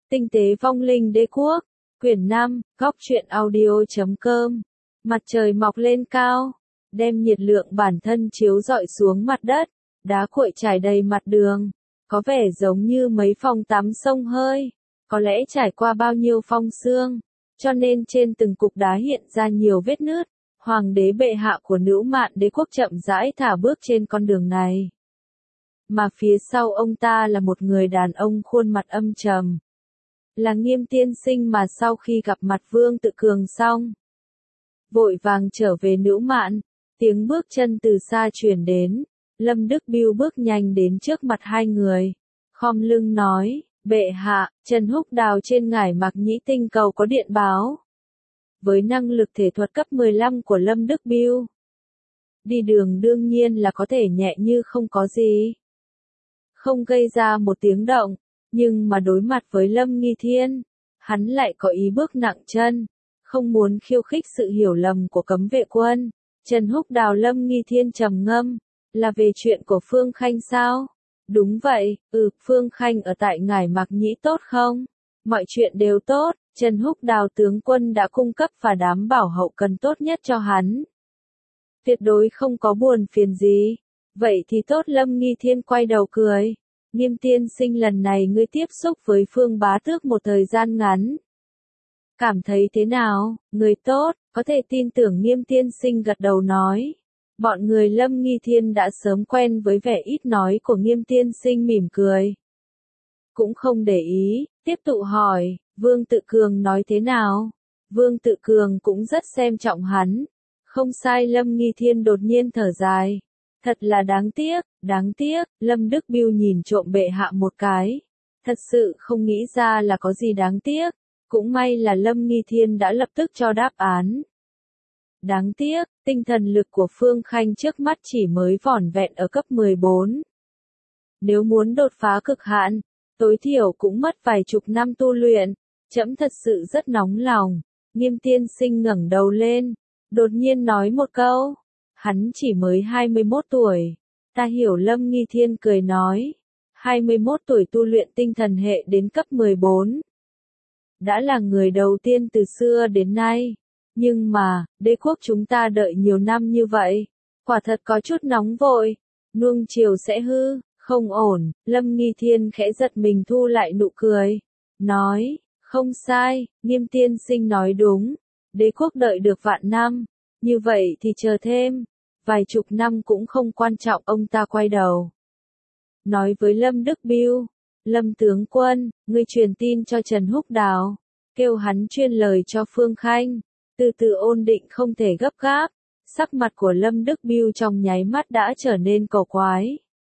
Tinh tế vong linh đế quốc, quyển 5, góc truyện audio.com. Mặt trời mọc lên cao, đem nhiệt lượng bản thân chiếu rọi xuống mặt đất, đá cuội trải đầy mặt đường, có vẻ giống như mấy phòng tắm sông hơi, có lẽ trải qua bao nhiêu phong sương, cho nên trên từng cục đá hiện ra nhiều vết nứt. Hoàng đế bệ hạ của Nữ Mạn đế quốc chậm rãi thả bước trên con đường này. Mà phía sau ông ta là một người đàn ông khuôn mặt âm trầm. Là Nghiêm tiên sinh mà sau khi gặp mặt Vương Tự Cường xong, vội vàng trở về Nữ Mạn, tiếng bước chân từ xa truyền đến, Lâm Đức Bưu bước nhanh đến trước mặt hai người, khom lưng nói, bệ hạ, Trần Húc Đào trên Ngải Mạc Nhĩ tinh cầu có điện báo. Với năng lực thể thuật cấp 15 của Lâm Đức Bưu, đi đường đương nhiên là có thể nhẹ như không có gì. Không gây ra một tiếng động, nhưng mà đối mặt với Lâm Nghi Thiên, hắn lại có ý bước nặng chân, không muốn khiêu khích sự hiểu lầm của cấm vệ quân. Trần Húc Đào Lâm Nghi Thiên trầm ngâm, là về chuyện của Phương Khanh sao? Đúng vậy, Phương Khanh ở tại Ngải Mạc Nhĩ tốt không? Mọi chuyện đều tốt, Trần Húc Đào tướng quân đã cung cấp và đảm bảo hậu cần tốt nhất cho hắn. Tuyệt đối không có buồn phiền gì. Vậy thì tốt. Lâm Nghi Thiên quay đầu cười. Nghiêm tiên sinh, lần này ngươi tiếp xúc với Phương Bá Tước một thời gian ngắn. Cảm thấy thế nào? Người tốt, có thể tin tưởng. Nghiêm tiên sinh gật đầu nói. Bọn người Lâm Nghi Thiên đã sớm quen với vẻ ít nói của Nghiêm tiên sinh, mỉm cười. Cũng không để ý, tiếp tục hỏi, Vương Tự Cường nói thế nào? Vương Tự Cường cũng rất xem trọng hắn. Không sai. Lâm Nghi Thiên đột nhiên thở dài. Thật là đáng tiếc, Lâm Đức Bưu nhìn trộm bệ hạ một cái. Thật sự không nghĩ ra là có gì đáng tiếc. Cũng may là Lâm Nghi Thiên đã lập tức cho đáp án. Đáng tiếc, tinh thần lực của Phương Khanh trước mắt chỉ mới vỏn vẹn ở cấp 14. Nếu muốn đột phá cực hạn, tối thiểu cũng mất vài chục năm tu luyện. Trẫm thật sự rất nóng lòng. Nghiêm tiên sinh ngẩng đầu lên, đột nhiên nói một câu. Hắn chỉ mới 21 tuổi. Ta hiểu. Lâm Nghi Thiên cười nói. 21 tuổi tu luyện tinh thần hệ đến cấp 14. Đã là người đầu tiên từ xưa đến nay. Nhưng mà, đế quốc chúng ta đợi nhiều năm như vậy. Quả thật có chút nóng vội. Nuông chiều sẽ hư, không ổn. Lâm Nghi Thiên khẽ giật mình thu lại nụ cười. Nói, không sai, Nghiêm tiên sinh nói đúng. Đế quốc đợi được vạn năm. Như vậy thì chờ thêm. Vài chục năm cũng không quan trọng. Ông ta quay đầu. Nói với Lâm Đức Bưu. Lâm tướng quân, ngươi truyền tin cho Trần Húc Đào. Kêu hắn truyền lời cho Phương Khanh. Từ từ ổn định, không thể gấp gáp. Sắc mặt của Lâm Đức Bưu trong nháy mắt đã trở nên cổ quái.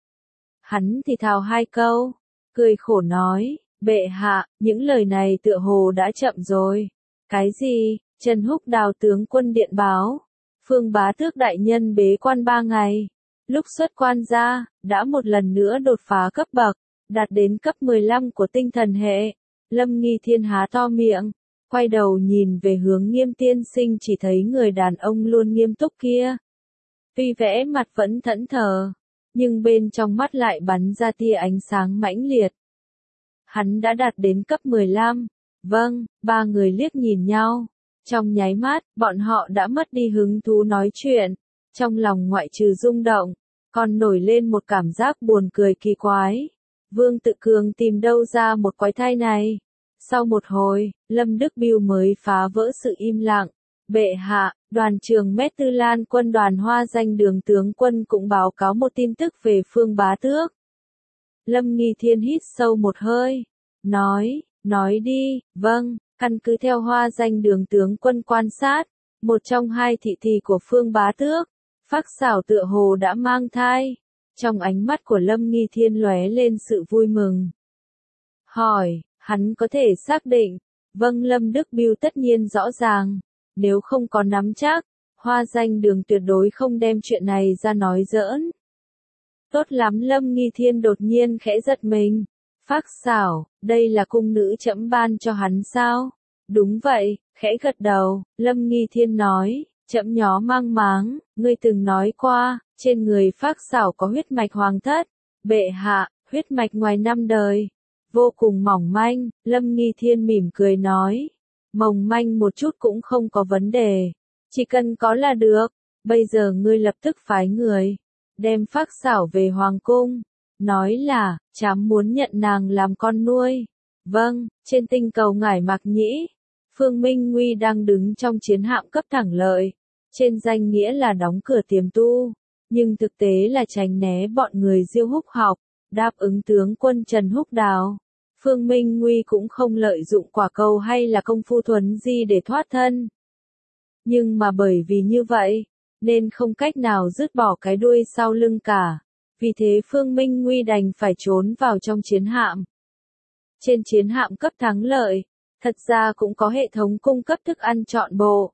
Hắn thì thào hai câu. Cười khổ nói. Bệ hạ, những lời này tựa hồ đã chậm rồi. Cái gì? Trần Húc Đào tướng quân điện báo. Phương Bá Tước đại nhân bế quan 3 ngày. Lúc xuất quan ra, đã một lần nữa đột phá cấp bậc, đạt đến cấp 15 của tinh thần hệ. Lâm Nghi Thiên há to miệng, quay đầu nhìn về hướng Nghiêm tiên sinh, chỉ thấy người đàn ông luôn nghiêm túc kia. Tuy vẽ mặt vẫn thẫn thờ, nhưng bên trong mắt lại bắn ra tia ánh sáng mãnh liệt. Hắn đã đạt đến cấp 15. Vâng, ba người liếc nhìn nhau. Trong nháy mắt, bọn họ đã mất đi hứng thú nói chuyện. Trong lòng ngoại trừ rung động, còn nổi lên một cảm giác buồn cười kỳ quái. Vương Tự Cường tìm đâu ra một quái thai này? Sau một hồi, Lâm Đức Bưu mới phá vỡ sự im lặng. Bệ hạ, đoàn trưởng Mét Tư Lan quân đoàn Hoa Danh Đường tướng quân cũng báo cáo một tin tức về Phương Bá Tước. Lâm Nghi Thiên hít sâu một hơi. Nói đi. Vâng. Căn cứ theo Hoa Danh Đường tướng quân quan sát, một trong hai thị thị của Phương Bá Tước, Phác Xảo tựa hồ đã mang thai. Trong ánh mắt của Lâm Nghi Thiên lóe lên sự vui mừng. Hỏi, hắn có thể xác định? Vâng. Lâm Đức Bưu tất nhiên rõ ràng. Nếu không có nắm chắc, Hoa Danh Đường tuyệt đối không đem chuyện này ra nói giỡn. Tốt lắm. Lâm Nghi Thiên đột nhiên khẽ giật mình. Phác Xảo, đây là cung nữ trẫm ban cho hắn sao? Đúng vậy, khẽ gật đầu. Lâm Nghi Thiên nói, trẫm nhớ mang máng, ngươi từng nói qua, trên người Phác Xảo có huyết mạch hoàng thất. Bệ hạ, huyết mạch ngoài 5 đời. vô cùng mỏng manh, Lâm Nghi Thiên mỉm cười nói. Mỏng manh một chút cũng không có vấn đề. Chỉ cần có là được. Bây giờ ngươi lập tức phái người. Đem Phác Xảo về Hoàng Cung. Nói là, trẫm muốn nhận nàng làm con nuôi. Vâng, trên tinh cầu Ngải Mạc Nhĩ. Phương Minh Nguy đang đứng trong chiến hạm cấp thẳng lợi. Trên danh nghĩa là đóng cửa tiềm tu. Nhưng thực tế là tránh né bọn người Diêu Húc Học. Đáp ứng tướng quân Trần Húc Đào. Phương Minh Nguy cũng không lợi dụng quả cầu hay là công phu thuấn di để thoát thân. Nhưng mà bởi vì như vậy, nên không cách nào dứt bỏ cái đuôi sau lưng cả. Vì thế Phương Minh Nguy đành phải trốn vào trong chiến hạm. Trên chiến hạm cấp thắng lợi, thật ra cũng có hệ thống cung cấp thức ăn trọn bộ.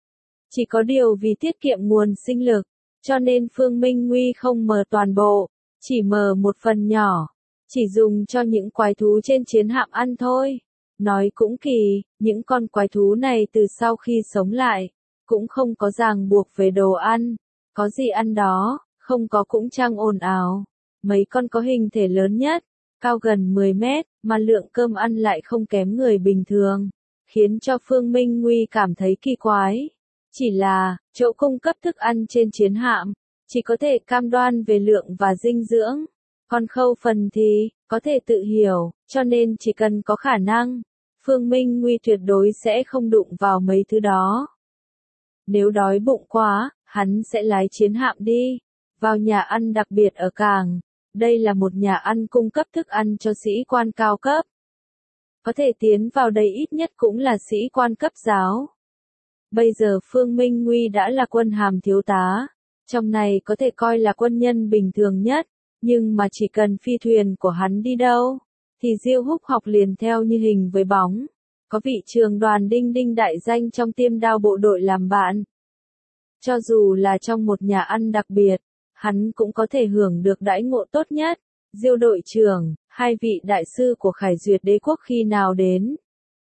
Chỉ có điều vì tiết kiệm nguồn sinh lực, cho nên Phương Minh Nguy không mở toàn bộ, chỉ mở một phần nhỏ. Chỉ dùng cho những quái thú trên chiến hạm ăn thôi. Nói cũng kỳ, những con quái thú này từ sau khi sống lại, cũng không có ràng buộc về đồ ăn. Có gì ăn đó, không có cũng chẳng ồn ào. Mấy con có hình thể lớn nhất, cao gần 10 mét, mà lượng cơm ăn lại không kém người bình thường. Khiến cho Phương Minh Nguy cảm thấy kỳ quái. Chỉ là, chỗ cung cấp thức ăn trên chiến hạm, chỉ có thể cam đoan về lượng và dinh dưỡng. Còn khâu phần thì, có thể tự hiểu, cho nên chỉ cần có khả năng, Phương Minh Nguy tuyệt đối sẽ không đụng vào mấy thứ đó. Nếu đói bụng quá, hắn sẽ lái chiến hạm đi, vào nhà ăn đặc biệt ở cảng. Đây là một nhà ăn cung cấp thức ăn cho sĩ quan cao cấp. Có thể tiến vào đây ít nhất cũng là sĩ quan cấp giáo. Bây giờ Phương Minh Nguy đã là quân hàm thiếu tá, trong này có thể coi là quân nhân bình thường nhất. Nhưng mà chỉ cần phi thuyền của hắn đi đâu, thì Diêu Húc Học liền theo như hình với bóng. Có vị trường đoàn Đinh Đinh đại danh trong Tiêm Đao bộ đội làm bạn. Cho dù là trong một nhà ăn đặc biệt, hắn cũng có thể hưởng được đãi ngộ tốt nhất. Diêu đội trưởng, hai vị đại sư của Khải Duyệt Đế quốc khi nào đến?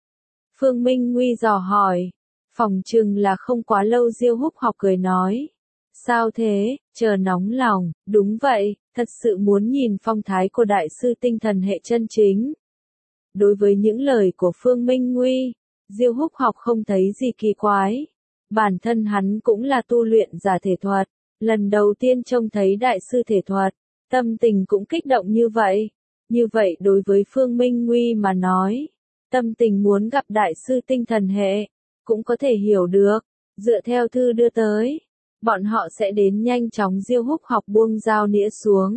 Phương Minh Nguy dò hỏi. Phỏng chừng là không quá lâu. Diêu Húc Học cười nói. Sao thế, chờ nóng lòng, đúng vậy, thật sự muốn nhìn phong thái của đại sư tinh thần hệ chân chính. Đối với những lời của Phương Minh Nguy, Diêu Húc Học không thấy gì kỳ quái. Bản thân hắn cũng là tu luyện giả thể thuật, lần đầu tiên trông thấy đại sư thể thuật, tâm tình cũng kích động như vậy. Như vậy đối với Phương Minh Nguy mà nói, tâm tình muốn gặp đại sư tinh thần hệ, cũng có thể hiểu được, dựa theo thư đưa tới. Bọn họ sẽ đến nhanh chóng. Diêu Húc Học buông dao nĩa xuống.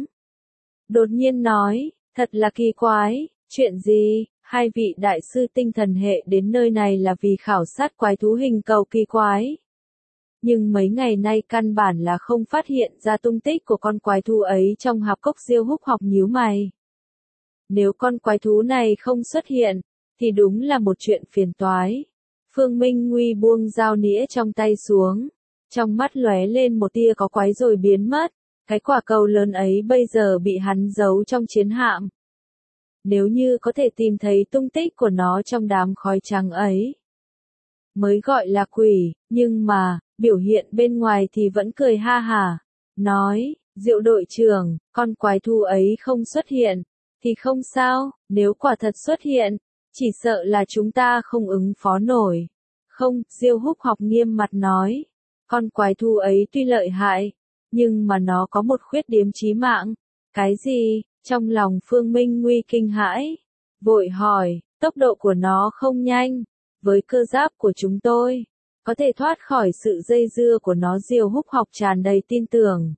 Đột nhiên nói, thật là kỳ quái, chuyện gì, hai vị đại sư tinh thần hệ đến nơi này là vì khảo sát quái thú hình cầu kỳ quái. Nhưng mấy ngày nay căn bản là không phát hiện ra tung tích của con quái thú ấy trong hạp cốc. Diêu Húc Học nhíu mày. Nếu con quái thú này không xuất hiện, thì đúng là một chuyện phiền toái. Phương Minh Nguy buông dao nĩa trong tay xuống. Trong mắt lóe lên một tia có quái rồi biến mất. Cái quả cầu lớn ấy bây giờ bị hắn giấu trong chiến hạm. Nếu như có thể tìm thấy tung tích của nó trong đám khói trắng ấy, mới gọi là quỷ, nhưng mà, biểu hiện bên ngoài thì vẫn cười ha hả. Nói, Diệu đội trưởng, con quái thú ấy không xuất hiện, thì không sao, nếu quả thật xuất hiện, chỉ sợ là chúng ta không ứng phó nổi. Không, Diêu Húc Học nghiêm mặt nói. Con quái thú ấy tuy lợi hại, nhưng mà nó có một khuyết điểm chí mạng. Cái gì? Trong lòng Phương Minh Nguy kinh hãi. Vội hỏi, tốc độ của nó không nhanh. Với cơ giáp của chúng tôi, có thể thoát khỏi sự dây dưa của nó. Diêu Húc Học tràn đầy tin tưởng.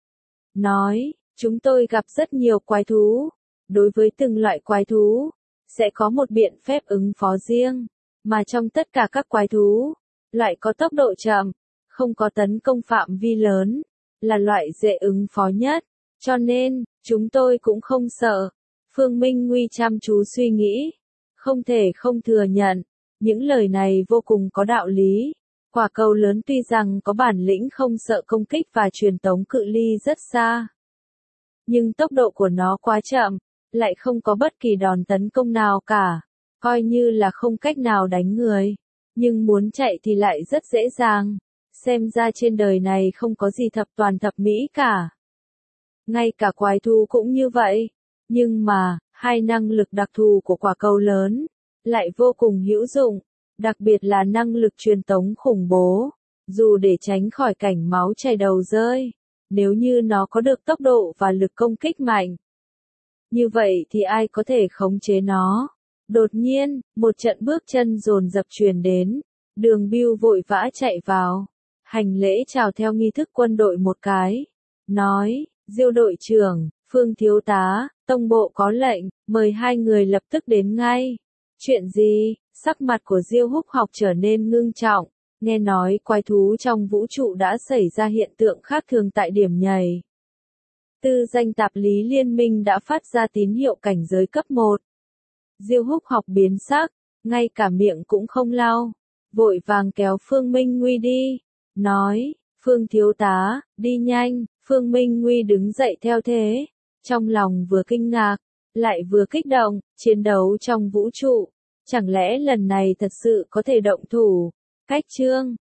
Nói, chúng tôi gặp rất nhiều quái thú. Đối với từng loại quái thú, sẽ có một biện pháp ứng phó riêng. Mà trong tất cả các quái thú, loại có tốc độ chậm, không có tấn công phạm vi lớn, là loại dễ ứng phó nhất. Cho nên, chúng tôi cũng không sợ. Phương Minh Nguy chăm chú suy nghĩ. Không thể không thừa nhận. Những lời này vô cùng có đạo lý. Quả cầu lớn tuy rằng có bản lĩnh không sợ công kích và truyền tống cự ly rất xa. Nhưng tốc độ của nó quá chậm, lại không có bất kỳ đòn tấn công nào cả. Coi như là không cách nào đánh người. Nhưng muốn chạy thì lại rất dễ dàng. Xem ra trên đời này không có gì thập toàn thập mỹ cả. Ngay cả quái thú cũng như vậy. Nhưng mà, Hai năng lực đặc thù của quả cầu lớn lại vô cùng hữu dụng, đặc biệt là năng lực truyền tống khủng bố, dù để tránh khỏi cảnh máu chảy đầu rơi, nếu như nó có được tốc độ và lực công kích mạnh. Như vậy thì ai có thể khống chế nó? Đột nhiên, một trận bước chân dồn dập truyền đến, Đường Bưu vội vã chạy vào, hành lễ chào theo nghi thức quân đội một cái, nói, Diêu đội trưởng, Phương thiếu tá, tông bộ có lệnh, mời hai người lập tức đến ngay. Chuyện gì? Sắc mặt của Diêu Húc Học trở nên ngưng trọng, nghe nói quái thú trong vũ trụ đã xảy ra hiện tượng khác thường tại điểm nhảy. Tư danh tạp lý liên minh đã phát ra tín hiệu cảnh giới cấp 1. Diêu Húc Học biến sắc, ngay cả miệng cũng không lau, vội vàng kéo Phương Minh Nguy đi, nói, Phương thiếu tá, đi nhanh. Phương Minh Nguy đứng dậy theo thế, trong lòng vừa kinh ngạc, lại vừa kích động, chiến đấu trong vũ trụ, chẳng lẽ lần này thật sự có thể động thủ? Cách chương